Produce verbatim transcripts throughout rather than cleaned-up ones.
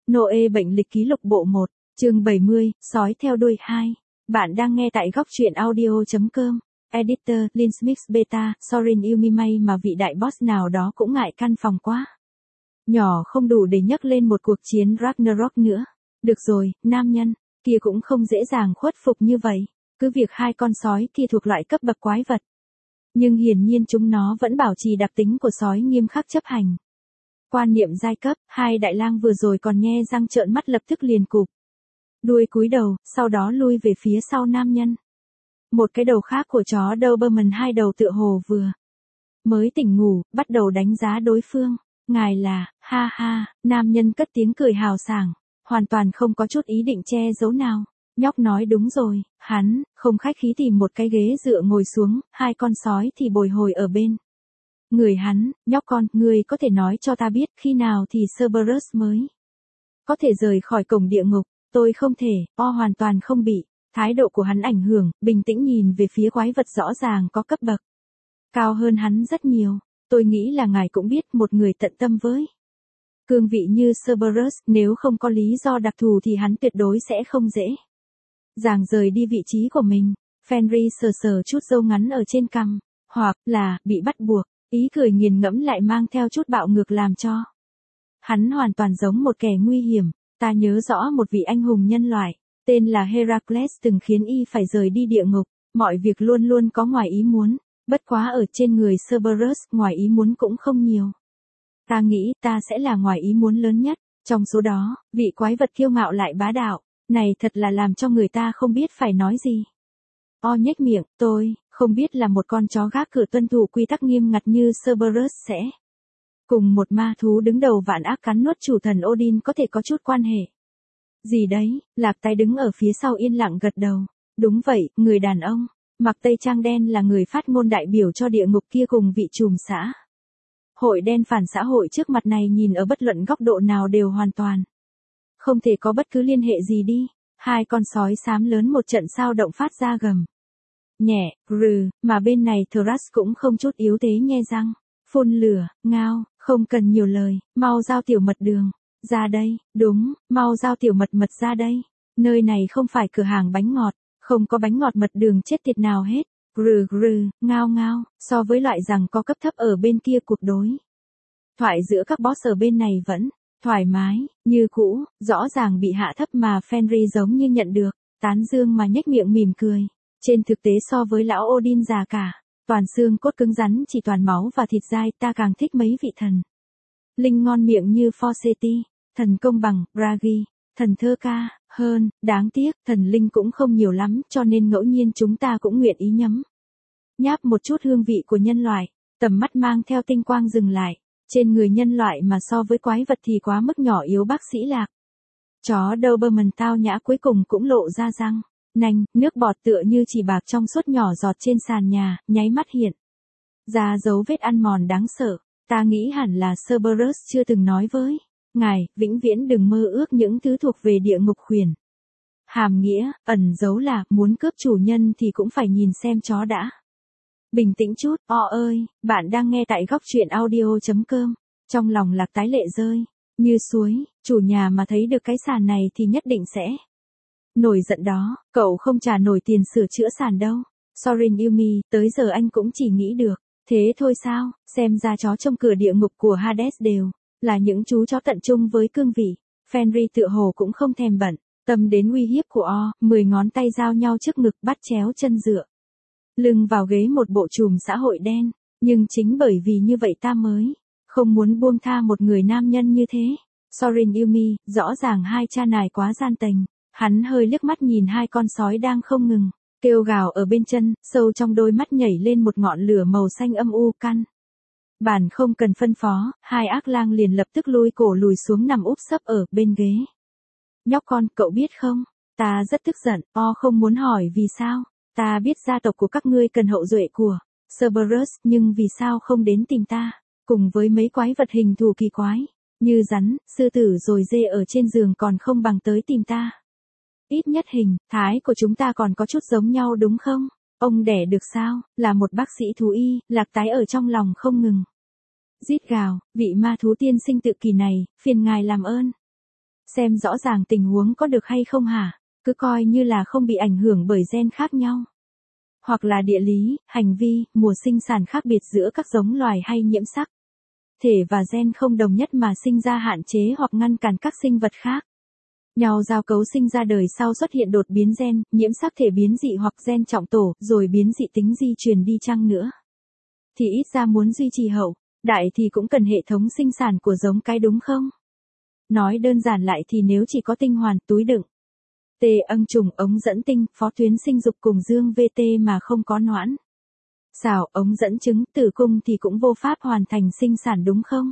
Noe bệnh lịch ký lục bộ một, chương bảy mươi, sói theo đuôi hai. Bạn đang nghe tại góc truyện audio.com. Editor, Linsmix Beta, Sorin Yumi may mà vị đại boss nào đó cũng ngại căn phòng quá. Nhỏ không đủ để nhấc lên một cuộc chiến Ragnarok nữa. Được rồi, nam nhân, kia cũng không dễ dàng khuất phục như vậy. Cứ việc hai con sói kia thuộc loại cấp bậc quái vật. Nhưng hiển nhiên chúng nó vẫn bảo trì đặc tính của sói nghiêm khắc chấp hành. Quan niệm giai cấp, hai đại lang vừa rồi còn nhe răng trợn mắt lập tức liền cụp. Đuôi cúi đầu, sau đó lui về phía sau nam nhân. Một cái đầu khác của chó Doberman hai đầu tựa hồ vừa mới tỉnh ngủ, bắt đầu đánh giá đối phương. Ngài là, ha ha, nam nhân cất tiếng cười hào sảng, hoàn toàn không có chút ý định che giấu nào. Nhóc nói đúng rồi, hắn, không khách khí tìm một cái ghế dựa ngồi xuống, hai con sói thì bồi hồi ở bên. Người hắn, nhóc con, ngươi có thể nói cho ta biết khi nào thì Cerberus mới có thể rời khỏi cổng địa ngục. Tôi không thể, o hoàn toàn không bị. Thái độ của hắn ảnh hưởng, bình tĩnh nhìn về phía quái vật rõ ràng có cấp bậc cao hơn hắn rất nhiều. Tôi nghĩ là ngài cũng biết một người tận tâm với cương vị như Cerberus, nếu không có lý do đặc thù thì hắn tuyệt đối sẽ không dễ dàng rời đi vị trí của mình. Fenrir sờ sờ chút râu ngắn ở trên cằm, hoặc là bị bắt buộc. Ý cười nghiền ngẫm lại mang theo chút bạo ngược làm cho hắn hoàn toàn giống một kẻ nguy hiểm. Ta nhớ rõ một vị anh hùng nhân loại, tên là Heracles từng khiến y phải rời đi địa ngục. Mọi việc luôn luôn có ngoài ý muốn, bất quá ở trên người Cerberus ngoài ý muốn cũng không nhiều. Ta nghĩ ta sẽ là ngoài ý muốn lớn nhất. Trong số đó, vị quái vật kiêu ngạo lại bá đạo, này thật là làm cho người ta không biết phải nói gì. O nhếch miệng, tôi không biết là một con chó gác cửa tuân thủ quy tắc nghiêm ngặt như Cerberus sẽ cùng một ma thú đứng đầu vạn ác cắn nuốt chủ thần Odin có thể có chút quan hệ gì đấy. Lạc Tái đứng ở phía sau yên lặng gật đầu. Đúng vậy, người đàn ông mặc tây trang đen là người phát ngôn đại biểu cho địa ngục kia cùng vị trùm xã hội đen phản xã hội trước mặt này nhìn ở bất luận góc độ nào đều hoàn toàn không thể có bất cứ liên hệ gì đi. Hai con sói xám lớn một trận sao động phát ra gầm nhẹ, rừ, mà bên này Thras cũng không chút yếu thế nhe răng, phun lửa, ngao, không cần nhiều lời, mau giao tiểu mật đường ra đây. Đúng, mau giao tiểu mật mật ra đây. Nơi này không phải cửa hàng bánh ngọt, không có bánh ngọt mật đường chết tiệt nào hết. Rừ rừ, ngao ngao, so với loại rằng có cấp thấp ở bên kia cuộc đối thoại giữa các boss ở bên này vẫn thoải mái, như cũ, rõ ràng bị hạ thấp mà Fenrir giống như nhận được tán dương mà nhếch miệng mỉm cười. Trên thực tế so với lão Odin già cả, toàn xương cốt cứng rắn chỉ toàn máu và thịt dai, ta càng thích mấy vị thần linh ngon miệng như Forseti, thần công bằng, Bragi, thần thơ ca, hơn. Đáng tiếc, thần linh cũng không nhiều lắm cho nên ngẫu nhiên chúng ta cũng nguyện ý nhấm nháp một chút hương vị của nhân loại. Tầm mắt mang theo tinh quang dừng lại trên người nhân loại mà so với quái vật thì quá mức nhỏ yếu. Bác sĩ Lạc chó Doberman tao nhã cuối cùng cũng lộ ra răng nanh, nước bọt tựa như chỉ bạc trong suốt nhỏ giọt trên sàn nhà, nháy mắt hiện ra dấu vết ăn mòn đáng sợ. Ta nghĩ hẳn là Cerberus chưa từng nói với ngài, vĩnh viễn đừng mơ ước những thứ thuộc về địa ngục khuyển. Hàm nghĩa, ẩn dấu là, muốn cướp chủ nhân thì cũng phải nhìn xem chó đã. Bình tĩnh chút, o ơi, bạn đang nghe tại góc truyện audio.com. Trong lòng Lạc Tái lệ rơi như suối, chủ nhà mà thấy được cái sàn này thì nhất định sẽ nổi giận đó. Cậu không trả nổi tiền sửa chữa sàn đâu. Sorin Yumi, tới giờ anh cũng chỉ nghĩ được thế thôi sao? Xem ra chó trong cửa địa ngục của Hades đều là những chú chó tận trung với cương vị. Fenrir tựa hồ cũng không thèm bận tâm đến uy hiếp của O. Mười ngón tay giao nhau trước ngực, bắt chéo chân dựa lưng vào ghế một bộ trùm xã hội đen. Nhưng chính bởi vì như vậy ta mới không muốn buông tha một người nam nhân như thế. Sorin Yumi, rõ ràng hai cha nài quá gian tình. Hắn hơi liếc mắt nhìn hai con sói đang không ngừng kêu gào ở bên chân, sâu trong đôi mắt nhảy lên một ngọn lửa màu xanh âm u. Căn bản không cần phân phó, hai ác lang liền lập tức lùi cổ lùi xuống nằm úp sấp ở bên ghế. Nhóc con, cậu biết không, ta rất tức giận. O không muốn hỏi vì sao. Ta biết gia tộc của các ngươi cần hậu duệ của Cerberus, nhưng vì sao không đến tìm ta, cùng với mấy quái vật hình thù kỳ quái như rắn, sư tử rồi dê ở trên giường còn không bằng tới tìm ta. Ít nhất hình thái của chúng ta còn có chút giống nhau đúng không? Ông đẻ được sao? Là một bác sĩ thú y. Lạc Tái ở trong lòng không ngừng rít gào, vị ma thú tiên sinh tự kỳ này, phiền ngài làm ơn Xem rõ ràng tình huống có được hay không hả? Cứ coi như là không bị ảnh hưởng bởi gen khác nhau. Hoặc là địa lý, hành vi, mùa sinh sản khác biệt giữa các giống loài hay nhiễm sắc. Thể và gen không đồng nhất mà sinh ra hạn chế hoặc ngăn cản các sinh vật khác. Nhau giao cấu sinh ra đời sau xuất hiện đột biến gen, nhiễm sắc thể biến dị hoặc gen trọng tổ, rồi biến dị tính di truyền đi chăng nữa. Thì ít ra muốn duy trì hậu đại thì cũng cần hệ thống sinh sản của giống cái đúng không? Nói đơn giản lại thì nếu chỉ có tinh hoàn, túi đựng, tê âng trùng, ống dẫn tinh, phó tuyến sinh dục cùng dương vê tê mà không có noãn xào, ống dẫn trứng, tử cung thì cũng vô pháp hoàn thành sinh sản đúng không?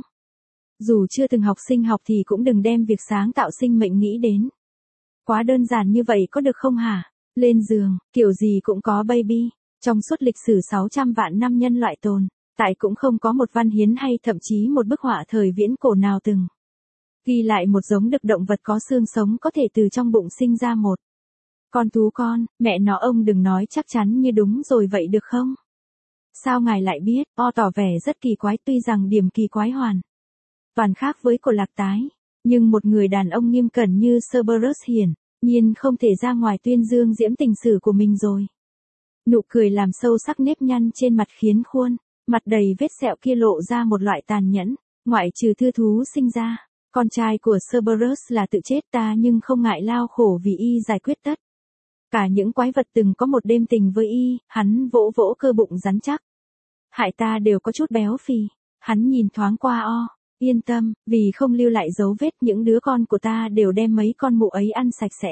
Dù chưa từng học sinh học thì cũng đừng đem việc sáng tạo sinh mệnh nghĩ đến. Quá đơn giản như vậy có được không hả? Lên giường, kiểu gì cũng có baby. Trong suốt lịch sử sáu trăm vạn năm nhân loại tồn tại cũng không có một văn hiến hay thậm chí một bức họa thời viễn cổ nào từng ghi lại một giống đực động vật có xương sống có thể từ trong bụng sinh ra một con thú con. Mẹ nó, ông đừng nói chắc chắn như đúng rồi vậy được không? Sao ngài lại biết? O tỏ vẻ rất kỳ quái, tuy rằng điểm kỳ quái hoàn toàn khác với cổ lạc tái, nhưng một người đàn ông nghiêm cẩn như Cerberus hiển nhiên không thể ra ngoài tuyên dương diễm tình sử của mình rồi. Nụ cười làm sâu sắc nếp nhăn trên mặt khiến khuôn mặt đầy vết sẹo kia lộ ra một loại tàn nhẫn. Ngoại trừ thư thú sinh ra, con trai của Cerberus là tự chết ta nhưng không ngại lao khổ vì y giải quyết tất cả những quái vật từng có một đêm tình với y. Hắn vỗ vỗ cơ bụng rắn chắc. Hại ta đều có chút béo phì. Hắn nhìn thoáng qua o. Yên tâm, vì không lưu lại dấu vết, những đứa con của ta đều đem mấy con mụ ấy ăn sạch sẽ.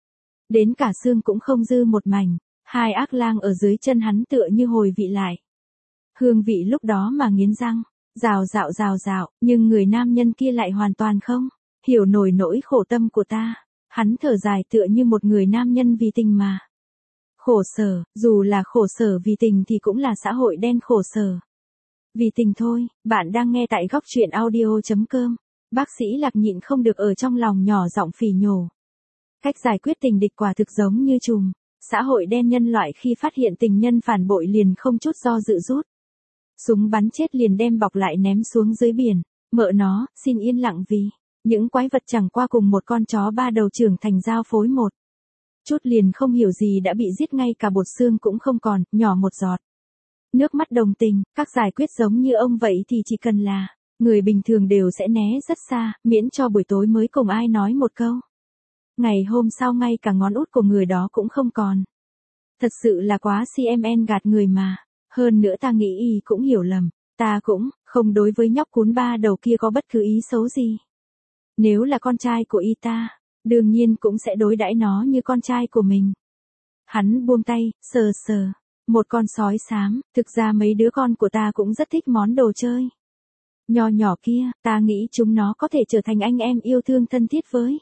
Đến cả xương cũng không dư một mảnh. Hai ác lang ở dưới chân hắn tựa như hồi vị lại. Hương vị lúc đó mà nghiến răng. Rào rạo rào rạo, nhưng người nam nhân kia lại hoàn toàn không hiểu nổi nỗi khổ tâm của ta. Hắn thở dài tựa như một người nam nhân vì tình mà khổ sở, dù là khổ sở vì tình thì cũng là xã hội đen khổ sở vì tình thôi. Bạn đang nghe tại góc truyện audio chấm com. Bác sĩ Lạc nhịn không được ở trong lòng nhỏ giọng phỉ nhổ. Cách giải quyết tình địch quả thực giống như chùm xã hội đen nhân loại khi phát hiện tình nhân phản bội liền không chút do dự rút súng bắn chết liền đem bọc lại ném xuống dưới biển. Mợ nó, xin yên lặng vì những quái vật chẳng qua cùng một con chó ba đầu trưởng thành giao phối một chút liền không hiểu gì đã bị giết, ngay cả bột xương cũng không còn, nhỏ một giọt nước mắt đồng tình. Các giải quyết giống như ông vậy thì chỉ cần là người bình thường đều sẽ né rất xa, miễn cho buổi tối mới cùng ai nói một câu. Ngày hôm sau ngay cả ngón út của người đó cũng không còn. Thật sự là quá xê em en gạt người mà. Hơn nữa ta nghĩ y cũng hiểu lầm. Ta cũng không đối với nhóc cún ba đầu kia có bất cứ ý xấu gì. Nếu là con trai của y ta, đương nhiên cũng sẽ đối đãi nó như con trai của mình. Hắn buông tay, sờ sờ một con sói xám. Thực ra mấy đứa con của ta cũng rất thích món đồ chơi nho nhỏ kia. Ta nghĩ chúng nó có thể trở thành anh em yêu thương thân thiết với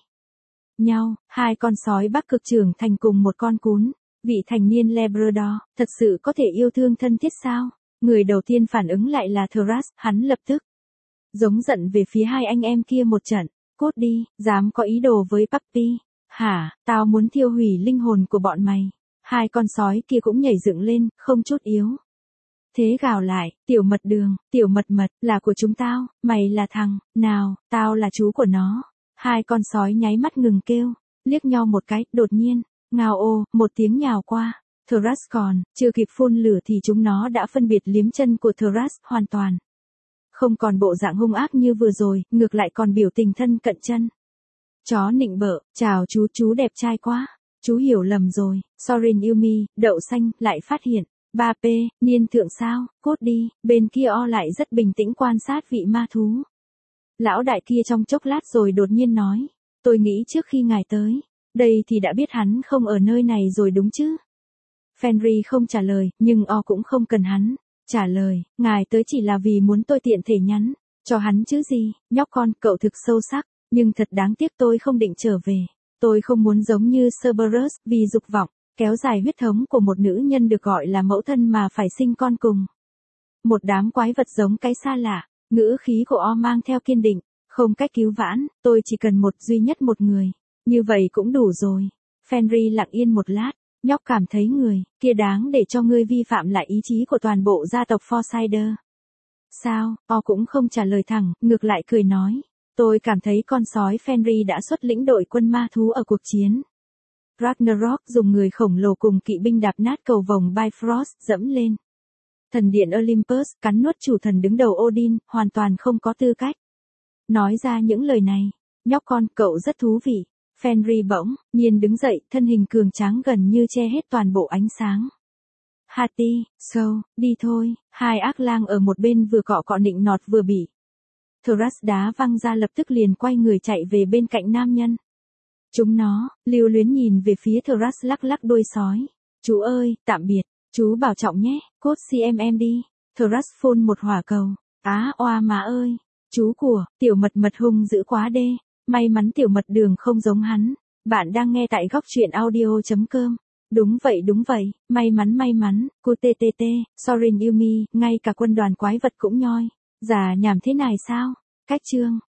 nhau. Hai con sói Bắc Cực trưởng thành cùng một con cún vị thành niên Labrador, thật sự có thể yêu thương thân thiết sao? Người đầu tiên phản ứng lại là Thras. Hắn lập tức giống giận về phía hai anh em kia một trận. Cút đi, dám có ý đồ với Puppy. Hả, tao muốn thiêu hủy linh hồn của bọn mày. Hai con sói kia cũng nhảy dựng lên, không chút yếu thế gào lại. Tiểu mật đường, tiểu mật mật, là của chúng tao, mày là thằng nào, tao là chú của nó. Hai con sói nháy mắt ngừng kêu, liếc nhau một cái, đột nhiên, ngao ô, một tiếng nhào qua. Thras còn chưa kịp phun lửa thì chúng nó đã phân biệt liếm chân của Thras, hoàn toàn không còn bộ dạng hung ác như vừa rồi, ngược lại còn biểu tình thân cận chân chó nịnh bợ. Chào chú, chú đẹp trai quá. Chú hiểu lầm rồi. Sorin Yumi, đậu xanh, lại phát hiện. ba P, niên thượng sao, cốt đi. Bên kia o lại rất bình tĩnh quan sát vị ma thú. Lão đại kia trong chốc lát rồi đột nhiên nói. Tôi nghĩ trước khi ngài tới đây thì đã biết hắn không ở nơi này rồi đúng chứ? Fenry không trả lời, nhưng o cũng không cần hắn trả lời. Ngài tới chỉ là vì muốn tôi tiện thể nhắn cho hắn chứ gì. Nhóc con, cậu thực sâu sắc, nhưng thật đáng tiếc tôi không định trở về. Tôi không muốn giống như Cerberus, vì dục vọng kéo dài huyết thống của một nữ nhân được gọi là mẫu thân mà phải sinh con cùng một đám quái vật giống cái xa lạ. Ngữ khí của o mang theo kiên định, không cách cứu vãn. Tôi chỉ cần một duy nhất một người, như vậy cũng đủ rồi. Fenry lặng yên một lát. Nhóc cảm thấy người kia đáng để cho ngươi vi phạm lại ý chí của toàn bộ gia tộc Forsyther sao? O cũng không trả lời thẳng, ngược lại cười nói. Tôi cảm thấy con sói Fenrir đã xuất lĩnh đội quân ma thú ở cuộc chiến Ragnarok, dùng người khổng lồ cùng kỵ binh đạp nát cầu vồng Bifrost dẫm lên thần điện Olympus, cắn nuốt chủ thần đứng đầu Odin, hoàn toàn không có tư cách nói ra những lời này. Nhóc con, cậu rất thú vị. Fenrir bỗng nhiên đứng dậy, thân hình cường tráng gần như che hết toàn bộ ánh sáng. Hati, Sâu, đi thôi. Hai ác lang ở một bên vừa cọ cọ nịnh nọt vừa bị Thras đá văng ra, lập tức liền quay người chạy về bên cạnh nam nhân. Chúng nó lưu luyến nhìn về phía Thras, lắc lắc đuôi sói. Chú ơi, tạm biệt. Chú bảo trọng nhé, cốt xê em em đi. Thras phun một hỏa cầu. Á oa má ơi. Chú của, tiểu mật mật hung dữ quá đê. May mắn tiểu mật đường không giống hắn. Bạn đang nghe tại góc truyện audio.com. Đúng vậy đúng vậy, may mắn may mắn, cô tê tê tê, Sorin Yumi, ngay cả quân đoàn quái vật cũng nhoi. Già nhảm thế này sao? Cách chương.